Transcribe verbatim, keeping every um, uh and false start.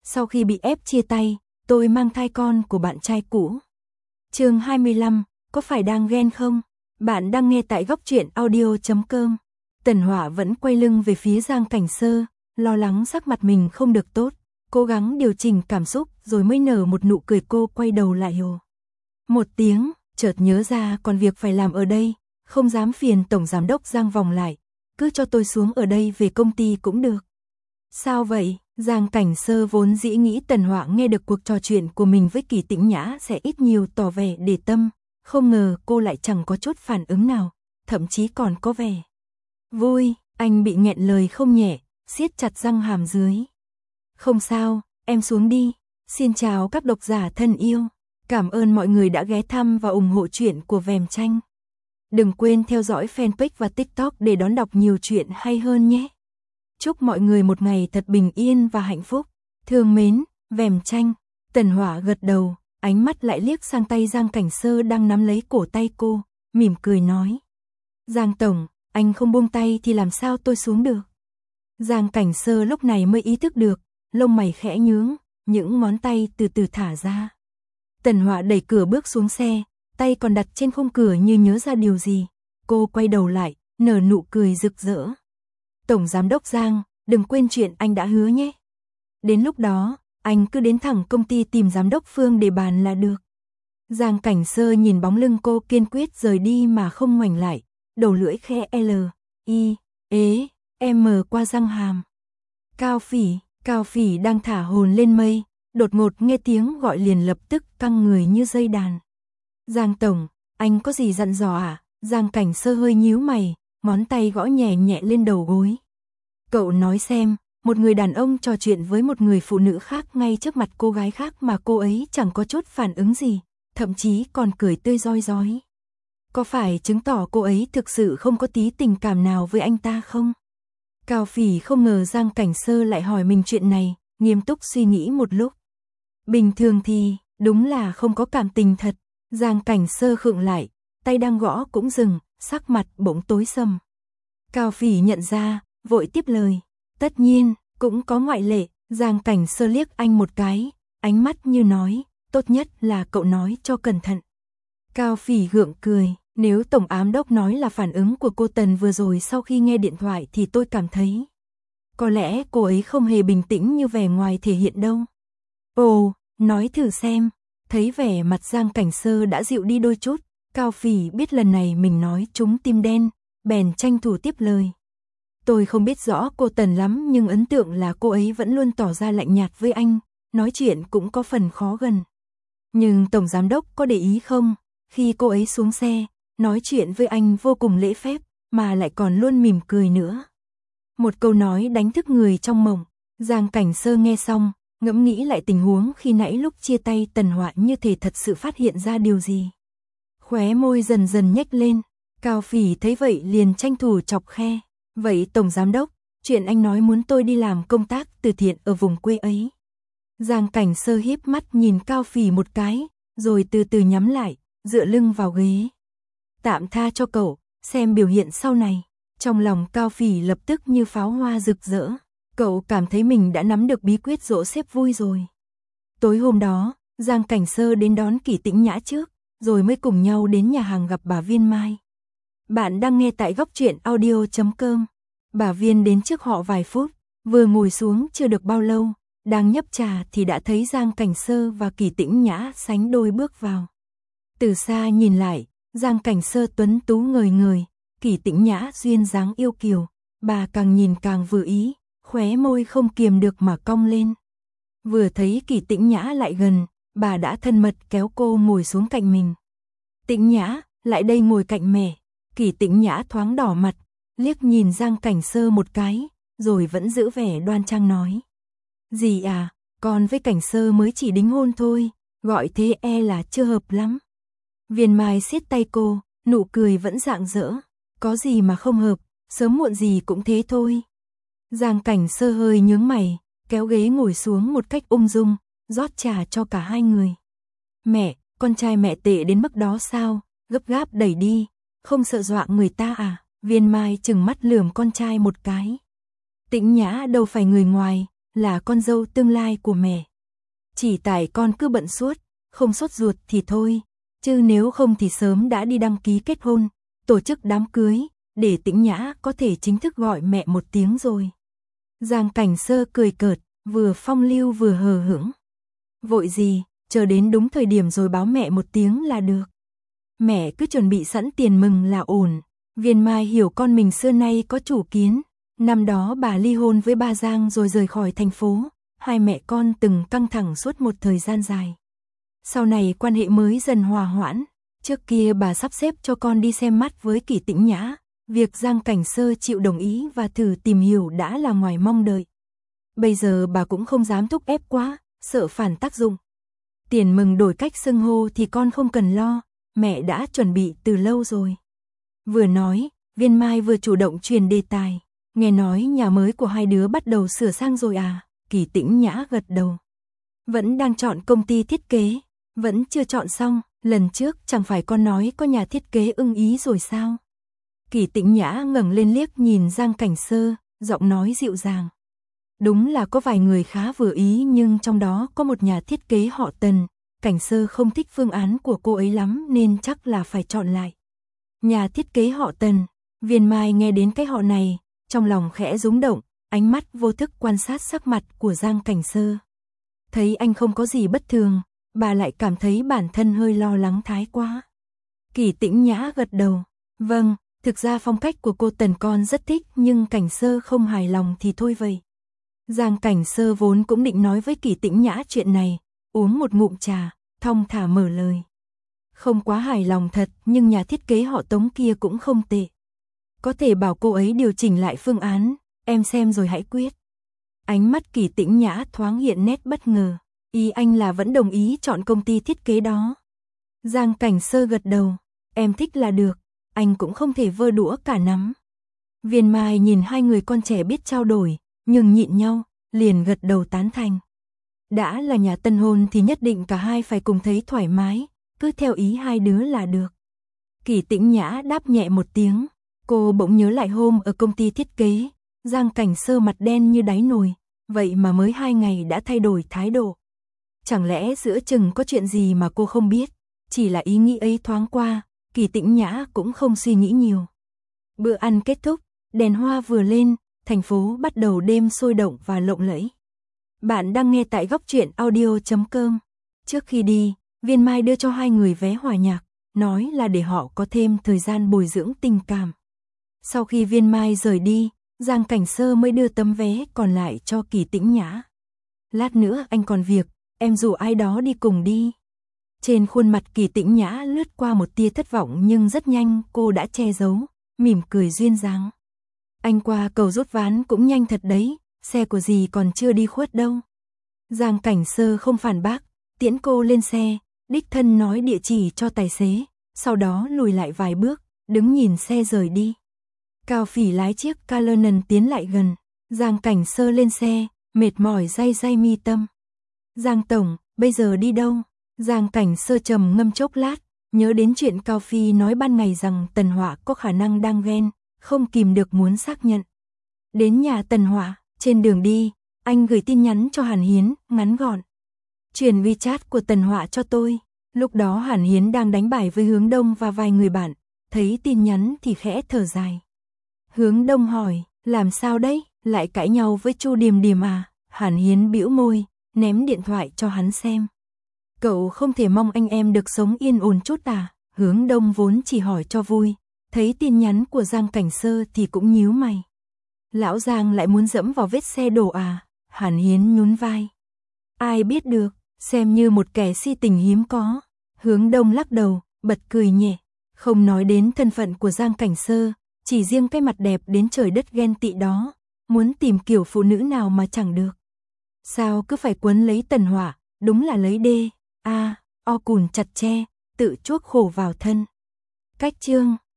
Sau khi bị ép chia tay, tôi mang thai con của bạn trai cũ. Chương hai mươi lăm, có phải đang ghen không? Bạn đang nghe tại góc truyện audio chấm com. Tần Họa vẫn quay lưng về phía Giang Cảnh Sơ, lo lắng sắc mặt mình không được tốt, cố gắng điều chỉnh cảm xúc rồi mới nở một nụ cười. Cô quay đầu lại hồ một tiếng, chợt nhớ ra còn việc phải làm ở đây, không dám phiền tổng giám đốc Giang vòng lại, cứ cho tôi xuống ở đây về công ty cũng được. Sao vậy? Giang Cảnh Sơ vốn dĩ nghĩ Tần Họa nghe được cuộc trò chuyện của mình với Kỳ Tĩnh Nhã sẽ ít nhiều tỏ vẻ để tâm, không ngờ cô lại chẳng có chút phản ứng nào, thậm chí còn có vẻ vui. Anh bị nghẹn lời không nhẹ, siết chặt răng hàm dưới. Không sao, em xuống đi. Xin chào các độc giả thân yêu. Cảm ơn mọi người đã ghé thăm và ủng hộ truyện của Vèm Tranh. Đừng quên theo dõi fanpage và TikTok để đón đọc nhiều chuyện hay hơn nhé. Chúc mọi người một ngày thật bình yên và hạnh phúc. Thương mến, Vèm Tranh. Tần Họa gật đầu, ánh mắt lại liếc sang tay Giang Cảnh Sơ đang nắm lấy cổ tay cô, mỉm cười nói. Giang Tổng, anh không buông tay thì làm sao tôi xuống được? Giang Cảnh Sơ lúc này mới ý thức được, lông mày khẽ nhướng, những ngón tay từ từ thả ra. Tần Họa đẩy cửa bước xuống xe, tay còn đặt trên khung cửa như nhớ ra điều gì. Cô quay đầu lại, nở nụ cười rực rỡ. Tổng Giám đốc Giang, đừng quên chuyện anh đã hứa nhé. Đến lúc đó, anh cứ đến thẳng công ty tìm Giám đốc Phương để bàn là được. Giang Cảnh Sơ nhìn bóng lưng cô kiên quyết rời đi mà không ngoảnh lại, đầu lưỡi khẽ L, I, ế, M qua răng hàm. Cao Phỉ, Cao Phỉ đang thả hồn lên mây, đột ngột nghe tiếng gọi liền lập tức căng người như dây đàn. Giang Tổng, anh có gì dặn dò à? Giang Cảnh Sơ hơi nhíu mày, ngón tay gõ nhẹ nhẹ lên đầu gối. Cậu nói xem, một người đàn ông trò chuyện với một người phụ nữ khác ngay trước mặt cô gái khác mà cô ấy chẳng có chút phản ứng gì, thậm chí còn cười tươi rói rói. Có phải chứng tỏ cô ấy thực sự không có tí tình cảm nào với anh ta không? Cao Phỉ không ngờ Giang Cảnh Sơ lại hỏi mình chuyện này, nghiêm túc suy nghĩ một lúc. Bình thường thì, đúng là không có cảm tình thật. Giang Cảnh Sơ khựng lại, tay đang gõ cũng dừng, sắc mặt bỗng tối sầm. Cao Phỉ nhận ra, vội tiếp lời. Tất nhiên, cũng có ngoại lệ. Giang Cảnh Sơ liếc anh một cái, ánh mắt như nói, tốt nhất là cậu nói cho cẩn thận. Cao Phỉ gượng cười, nếu Tổng Ám Đốc nói là phản ứng của cô Tần vừa rồi sau khi nghe điện thoại thì tôi cảm thấy có lẽ cô ấy không hề bình tĩnh như vẻ ngoài thể hiện đâu. Ồ, nói thử xem. Thấy vẻ mặt Giang Cảnh Sơ đã dịu đi đôi chút, Cao Phỉ biết lần này mình nói trúng tim đen, bèn tranh thủ tiếp lời. Tôi không biết rõ cô Tần lắm nhưng ấn tượng là cô ấy vẫn luôn tỏ ra lạnh nhạt với anh, nói chuyện cũng có phần khó gần. Nhưng Tổng Giám Đốc có để ý không, khi cô ấy xuống xe, nói chuyện với anh vô cùng lễ phép, mà lại còn luôn mỉm cười nữa. Một câu nói đánh thức người trong mộng. Giang Cảnh Sơ nghe xong, ngẫm nghĩ lại tình huống khi nãy lúc chia tay Tần Họa như thể thật sự phát hiện ra điều gì. Khóe môi dần dần nhếch lên, Cao Phỉ thấy vậy liền tranh thủ chọc khe. Vậy Tổng Giám Đốc, chuyện anh nói muốn tôi đi làm công tác từ thiện ở vùng quê ấy. Giang Cảnh Sơ híp mắt nhìn Cao Phỉ một cái, rồi từ từ nhắm lại, dựa lưng vào ghế. Tạm tha cho cậu, xem biểu hiện sau này. Trong lòng Cao Phỉ lập tức như pháo hoa rực rỡ. Cậu cảm thấy mình đã nắm được bí quyết dỗ sếp vui rồi. Tối hôm đó, Giang Cảnh Sơ đến đón Kỳ Tĩnh Nhã trước, rồi mới cùng nhau đến nhà hàng gặp bà Viên Mai. Bạn đang nghe tại góc truyện audio chấm com. Bà Viên đến trước họ vài phút, vừa ngồi xuống chưa được bao lâu, đang nhấp trà thì đã thấy Giang Cảnh Sơ và Kỳ Tĩnh Nhã sánh đôi bước vào. Từ xa nhìn lại, Giang Cảnh Sơ tuấn tú ngời ngời, Kỳ Tĩnh Nhã duyên dáng yêu kiều, bà càng nhìn càng vừa ý, khóe môi không kiềm được mà cong lên. Vừa thấy Kỳ Tĩnh Nhã lại gần, bà đã thân mật kéo cô ngồi xuống cạnh mình. Tĩnh Nhã, lại đây ngồi cạnh mẹ. Kỳ Tĩnh Nhã thoáng đỏ mặt, liếc nhìn Giang Cảnh Sơ một cái, rồi vẫn giữ vẻ đoan trang nói. Gì à, con với Cảnh Sơ mới chỉ đính hôn thôi, gọi thế e là chưa hợp lắm. Viên Mai siết tay cô, nụ cười vẫn rạng rỡ. Có gì mà không hợp, sớm muộn gì cũng thế thôi. Giang Cảnh Sơ hơi nhướng mày, kéo ghế ngồi xuống một cách ung dung, rót trà cho cả hai người. Mẹ, con trai mẹ tệ đến mức đó sao? Gấp gáp đẩy đi, không sợ dọa người ta à? Viên Mai trừng mắt lườm con trai một cái. Tĩnh Nhã đâu phải người ngoài, là con dâu tương lai của mẹ. Chỉ tại con cứ bận suốt, không sốt ruột thì thôi, chứ nếu không thì sớm đã đi đăng ký kết hôn, tổ chức đám cưới, để Tĩnh Nhã có thể chính thức gọi mẹ một tiếng rồi. Giang Cảnh Sơ cười cợt, vừa phong lưu vừa hờ hững. Vội gì, chờ đến đúng thời điểm rồi báo mẹ một tiếng là được. Mẹ cứ chuẩn bị sẵn tiền mừng là ổn. Viên Mai hiểu con mình xưa nay có chủ kiến. Năm đó bà ly hôn với ba Giang rồi rời khỏi thành phố. Hai mẹ con từng căng thẳng suốt một thời gian dài. Sau này quan hệ mới dần hòa hoãn. Trước kia bà sắp xếp cho con đi xem mắt với Kỷ Tĩnh Nhã. Việc Giang Cảnh Sơ chịu đồng ý và thử tìm hiểu đã là ngoài mong đợi. Bây giờ bà cũng không dám thúc ép quá, sợ phản tác dụng. Tiền mừng đổi cách xưng hô thì con không cần lo, mẹ đã chuẩn bị từ lâu rồi. Vừa nói, Viên Mai vừa chủ động truyền đề tài. Nghe nói nhà mới của hai đứa bắt đầu sửa sang rồi à? Kỷ Tĩnh Nhã gật đầu. Vẫn đang chọn công ty thiết kế, vẫn chưa chọn xong, lần trước chẳng phải con nói có nhà thiết kế ưng ý rồi sao? Kỷ Tĩnh Nhã ngẩng lên liếc nhìn Giang Cảnh Sơ, giọng nói dịu dàng. Đúng là có vài người khá vừa ý nhưng trong đó có một nhà thiết kế họ Tần, Cảnh Sơ không thích phương án của cô ấy lắm nên chắc là phải chọn lại. Nhà thiết kế họ Tần, Viên Mai nghe đến cái họ này, trong lòng khẽ rúng động, ánh mắt vô thức quan sát sắc mặt của Giang Cảnh Sơ. Thấy anh không có gì bất thường, bà lại cảm thấy bản thân hơi lo lắng thái quá. Kỷ Tĩnh Nhã gật đầu, vâng, thực ra phong cách của cô Tần con rất thích nhưng Cảnh Sơ không hài lòng thì thôi vậy. Giang Cảnh Sơ vốn cũng định nói với Kỷ Tĩnh Nhã chuyện này, uống một ngụm trà, thong thả mở lời. Không quá hài lòng thật nhưng nhà thiết kế họ Tống kia cũng không tệ. Có thể bảo cô ấy điều chỉnh lại phương án, em xem rồi hãy quyết. Ánh mắt Kỷ Tĩnh Nhã thoáng hiện nét bất ngờ, ý anh là vẫn đồng ý chọn công ty thiết kế đó. Giang Cảnh Sơ gật đầu, em thích là được, anh cũng không thể vơ đũa cả nắm. Viên Mai nhìn hai người con trẻ biết trao đổi, nhưng nhịn nhau, liền gật đầu tán thành. Đã là nhà tân hôn thì nhất định cả hai phải cùng thấy thoải mái, cứ theo ý hai đứa là được. Kỷ Tĩnh Nhã đáp nhẹ một tiếng, cô bỗng nhớ lại hôm ở công ty thiết kế, Giang Cảnh Sơ mặt đen như đáy nồi, vậy mà mới hai ngày đã thay đổi thái độ. Chẳng lẽ giữa chừng có chuyện gì mà cô không biết, chỉ là ý nghĩ ấy thoáng qua, Kỷ Tĩnh Nhã cũng không suy nghĩ nhiều. Bữa ăn kết thúc, đèn hoa vừa lên, thành phố bắt đầu đêm sôi động và lộng lẫy. Bạn đang nghe tại góc truyện audio chấm com. Trước khi đi, Viên Mai đưa cho hai người vé hòa nhạc, nói là để họ có thêm thời gian bồi dưỡng tình cảm. Sau khi Viên Mai rời đi, Giang Cảnh Sơ mới đưa tấm vé còn lại cho Kỷ Tĩnh Nhã. Lát nữa anh còn việc, em rủ ai đó đi cùng đi. Trên khuôn mặt Kỷ Tĩnh Nhã lướt qua một tia thất vọng nhưng rất nhanh cô đã che giấu, mỉm cười duyên dáng. Anh qua cầu rút ván cũng nhanh thật đấy, xe của dì còn chưa đi khuất đâu. Giang Cảnh Sơ không phản bác, tiễn cô lên xe, đích thân nói địa chỉ cho tài xế, sau đó lùi lại vài bước, đứng nhìn xe rời đi. Cao Phỉ lái chiếc Cullinan tiến lại gần, Giang Cảnh Sơ lên xe, mệt mỏi day day mi tâm. Giang Tổng, bây giờ đi đâu? Giang Cảnh Sơ trầm ngâm chốc lát, nhớ đến chuyện Cao Phi nói ban ngày rằng Tần Họa có khả năng đang ghen, không kìm được muốn xác nhận. Đến nhà Tần Họa, trên đường đi, anh gửi tin nhắn cho Hàn Hiến, ngắn gọn. Truyền WeChat của Tần Họa cho tôi. Lúc đó Hàn Hiến đang đánh bài với Hướng Đông và vài người bạn, thấy tin nhắn thì khẽ thở dài. Hướng Đông hỏi, làm sao đấy, lại cãi nhau với Chu Điềm Điềm à? Hàn Hiến bĩu môi, ném điện thoại cho hắn xem. Cậu không thể mong anh em được sống yên ổn chút à? Hướng Đông vốn chỉ hỏi cho vui, thấy tin nhắn của Giang Cảnh Sơ thì cũng nhíu mày. Lão Giang lại muốn dẫm vào vết xe đổ à? Hàn Hiến nhún vai. Ai biết được, xem như một kẻ si tình hiếm có. Hướng Đông lắc đầu, bật cười nhẹ, không nói đến thân phận của Giang Cảnh Sơ, chỉ riêng cái mặt đẹp đến trời đất ghen tị đó, muốn tìm kiểu phụ nữ nào mà chẳng được. Sao cứ phải quấn lấy Tần Họa, đúng là lấy đê, a, o cùn chặt tre, tự chuốc khổ vào thân. Cách chương